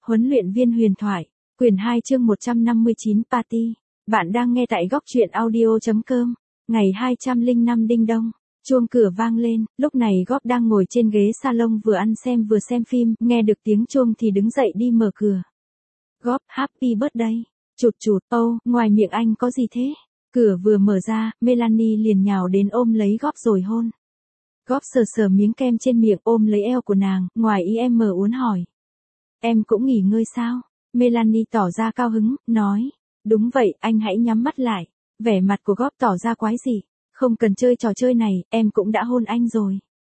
Huấn luyện viên huyền thoại, quyển 2 chương 159 Party. Bạn đang nghe tại góc truyện audio.com. Ngày 205 đinh đông, chuông cửa vang lên, lúc này Góp đang ngồi trên ghế salon vừa ăn vừa xem phim, nghe được tiếng chuông thì đứng dậy đi mở cửa. Góp, happy birthday. Chụt, ngoài miệng anh có gì thế? Cửa vừa mở ra, Melanie liền nhào đến ôm lấy Góp rồi hôn. Góp sờ miếng kem trên miệng ôm lấy eo của nàng, ngoài ý em uốn hỏi. Em cũng nghỉ ngơi sao? Melanie tỏ ra cao hứng, nói. Đúng vậy, anh hãy nhắm mắt lại. Vẻ mặt của Góp tỏ ra quái dị. Không cần chơi trò chơi này, em cũng đã hôn anh rồi.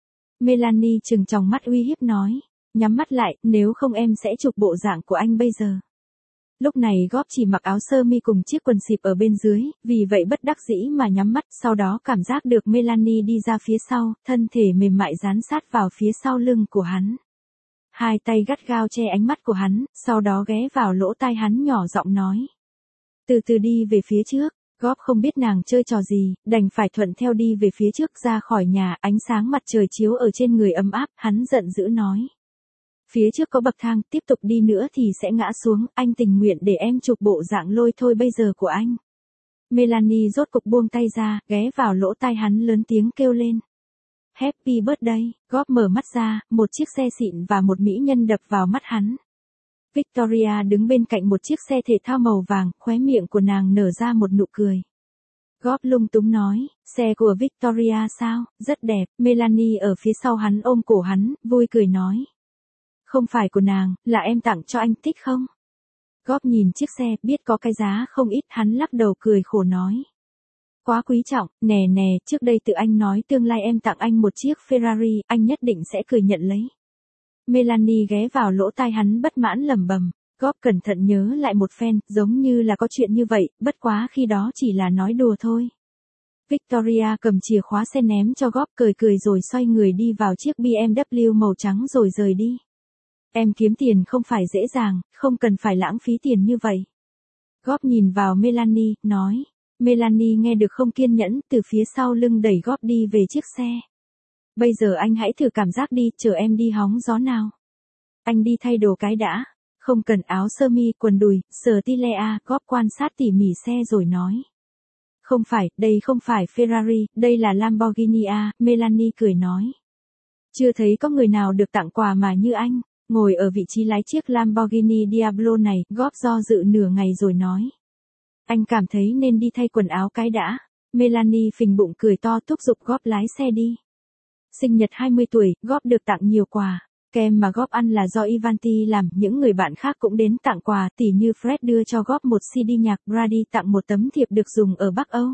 Melanie trừng tròng mắt uy hiếp nói. Nhắm mắt lại, nếu không em sẽ chụp bộ dạng của anh bây giờ. Lúc này Góp chỉ mặc áo sơ mi cùng chiếc quần xịp ở bên dưới, vì vậy bất đắc dĩ mà nhắm mắt, sau đó cảm giác được Melanie đi ra phía sau, thân thể mềm mại dán sát vào phía sau lưng của hắn. Hai tay gắt gao che ánh mắt của hắn, sau đó ghé vào lỗ tai hắn nhỏ giọng nói. Từ từ đi về phía trước. Góp không biết nàng chơi trò gì, đành phải thuận theo đi về phía trước ra khỏi nhà, ánh sáng mặt trời chiếu ở trên người ấm áp, hắn giận dữ nói. Phía trước có bậc thang, tiếp tục đi nữa thì sẽ ngã xuống, anh tình nguyện để em chụp bộ dạng lôi thôi bây giờ của anh. Melanie rốt cục buông tay ra, ghé vào lỗ tai hắn lớn tiếng kêu lên. Happy birthday. Góp mở mắt ra, một chiếc xe xịn và một mỹ nhân đập vào mắt hắn. Victoria đứng bên cạnh một chiếc xe thể thao màu vàng, khóe miệng của nàng nở ra một nụ cười. Góp lung túng nói, xe của Victoria sao, rất đẹp. Melanie ở phía sau hắn ôm cổ hắn, vui cười nói. Không phải của nàng, là em tặng cho anh, thích không? Góp nhìn chiếc xe, biết có cái giá không ít, hắn lắc đầu cười khổ nói. Quá quý trọng, nè, trước đây tự anh nói tương lai em tặng anh một chiếc Ferrari, anh nhất định sẽ cười nhận lấy. Melanie ghé vào lỗ tai hắn bất mãn lẩm bẩm. Góp cẩn thận nhớ lại một phen, giống như là có chuyện như vậy, bất quá khi đó chỉ là nói đùa thôi. Victoria cầm chìa khóa xe ném cho Góp, cười rồi xoay người đi vào chiếc BMW màu trắng rồi rời đi. Em kiếm tiền không phải dễ dàng, không cần phải lãng phí tiền như vậy. Góp nhìn vào Melanie, nói. Melanie nghe được không kiên nhẫn, từ phía sau lưng đẩy Góp đi về chiếc xe. Bây giờ anh hãy thử cảm giác đi, chờ em đi hóng gió nào. Anh đi thay đồ cái đã. Không cần áo sơ mi, quần đùi, Stilea. Góp quan sát tỉ mỉ xe rồi nói. Không phải, đây không phải Ferrari, đây là Lamborghini à, Melanie cười nói. Chưa thấy có người nào được tặng quà mà như anh. Ngồi ở vị trí lái chiếc Lamborghini Diablo này, Góp do dự nửa ngày rồi nói. Anh cảm thấy nên đi thay quần áo cái đã. Melanie phình bụng cười to thúc giục Góp lái xe đi. Sinh nhật 20 tuổi, Góp được tặng nhiều quà. Kem mà Góp ăn là do Ivanti làm, những người bạn khác cũng đến tặng quà, tỉ như Fred đưa cho Góp một CD nhạc, Brady tặng một tấm thiệp được dùng ở Bắc Âu.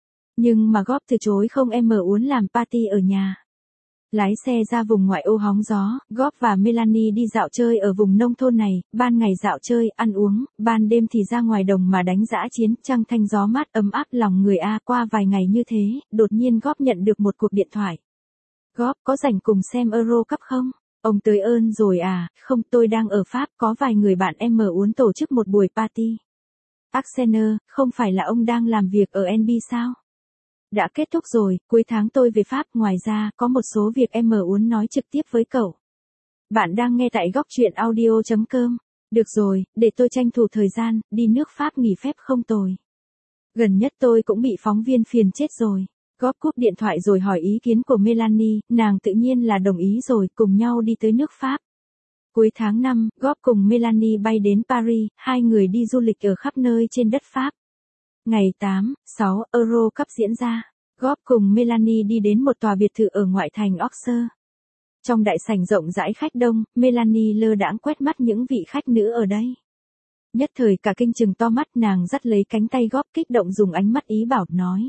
Nhưng mà Góp từ chối không, em muốn làm party ở nhà. Lái xe ra vùng ngoại ô hóng gió, Góp và Melanie đi dạo chơi ở vùng nông thôn này, ban ngày dạo chơi, ăn uống, ban đêm thì ra ngoài đồng mà đánh dã chiến, trăng thanh gió mát ấm áp lòng người a. Qua vài ngày như thế, đột nhiên Góp nhận được một cuộc điện thoại. Góp, có rảnh cùng xem Euro Cup không? Ông tới ơn rồi à, không, tôi đang ở Pháp, có vài người bạn em muốn tổ chức một buổi party. Arsenal, không phải là ông đang làm việc ở NB sao? Đã kết thúc rồi, cuối tháng tôi về Pháp, ngoài ra, có một số việc em muốn nói trực tiếp với cậu. Bạn đang nghe tại góc truyện audio.com. Được rồi, để tôi tranh thủ thời gian, đi nước Pháp nghỉ phép không tồi. Gần nhất tôi cũng bị phóng viên phiền chết rồi. Góp cúp điện thoại rồi hỏi ý kiến của Melanie, nàng tự nhiên là đồng ý rồi, cùng nhau đi tới nước Pháp. Cuối tháng 5, Góp cùng Melanie bay đến Paris, hai người đi du lịch ở khắp nơi trên đất Pháp. Ngày 8, 6, Euro Cup diễn ra. Góp cùng Melanie đi đến một tòa biệt thự ở ngoại thành Auxerre. Trong đại sảnh rộng rãi khách đông, Melanie lơ đãng quét mắt những vị khách nữ ở đây. Nhất thời cả kinh chừng to mắt, nàng dắt lấy cánh tay Góp kích động dùng ánh mắt ý bảo nói.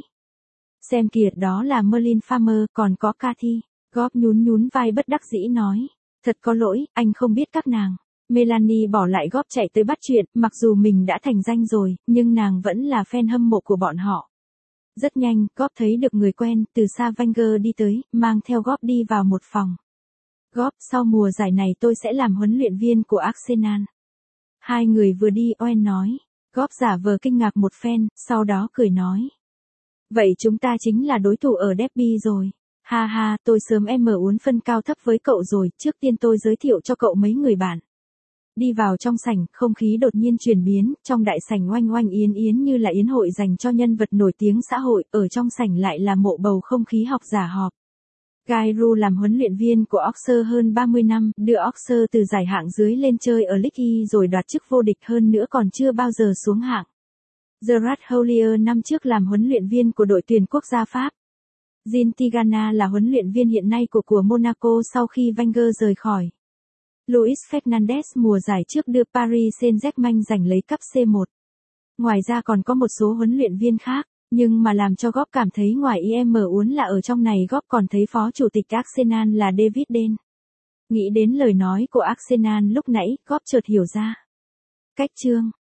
Xem kìa, đó là Merlin Farmer, còn có Cathy. Góp nhún vai bất đắc dĩ nói. Thật có lỗi, anh không biết các nàng. Melanie bỏ lại Góp chạy tới bắt chuyện, mặc dù mình đã thành danh rồi, nhưng nàng vẫn là fan hâm mộ của bọn họ. Rất nhanh, Góp thấy được người quen, từ xa Wenger đi tới, mang theo Góp đi vào một phòng. Góp, sau mùa giải này tôi sẽ làm huấn luyện viên của Arsenal. Hai người vừa đi, Owen nói. Góp giả vờ kinh ngạc một phen, sau đó cười nói. Vậy chúng ta chính là đối thủ ở derby rồi. Ha ha, tôi sớm muốn phân cao thấp với cậu rồi, trước tiên tôi giới thiệu cho cậu mấy người bạn. Đi vào trong sảnh, không khí đột nhiên chuyển biến, trong đại sảnh oanh oanh yến yến như là yến hội dành cho nhân vật nổi tiếng xã hội, ở trong sảnh lại là mộ bầu không khí học giả họp. Guy Ru làm huấn luyện viên của Oxford hơn 30 năm, đưa Oxford từ giải hạng dưới lên chơi ở League E rồi đoạt chức vô địch hơn nữa còn chưa bao giờ xuống hạng. Gerard Houllier năm trước làm huấn luyện viên của đội tuyển quốc gia Pháp. Jean Tigana là huấn luyện viên hiện nay của Monaco sau khi Wenger rời khỏi. Luis Fernandes mùa giải trước đưa Paris Saint-Germain giành lấy cúp C1. Ngoài ra còn có một số huấn luyện viên khác, nhưng mà làm cho Góp cảm thấy ngoài IM uốn là ở trong này Góp còn thấy phó chủ tịch Arsenal là David Den. Nghĩ đến lời nói của Arsenal lúc nãy, Góp chợt hiểu ra. Cách chương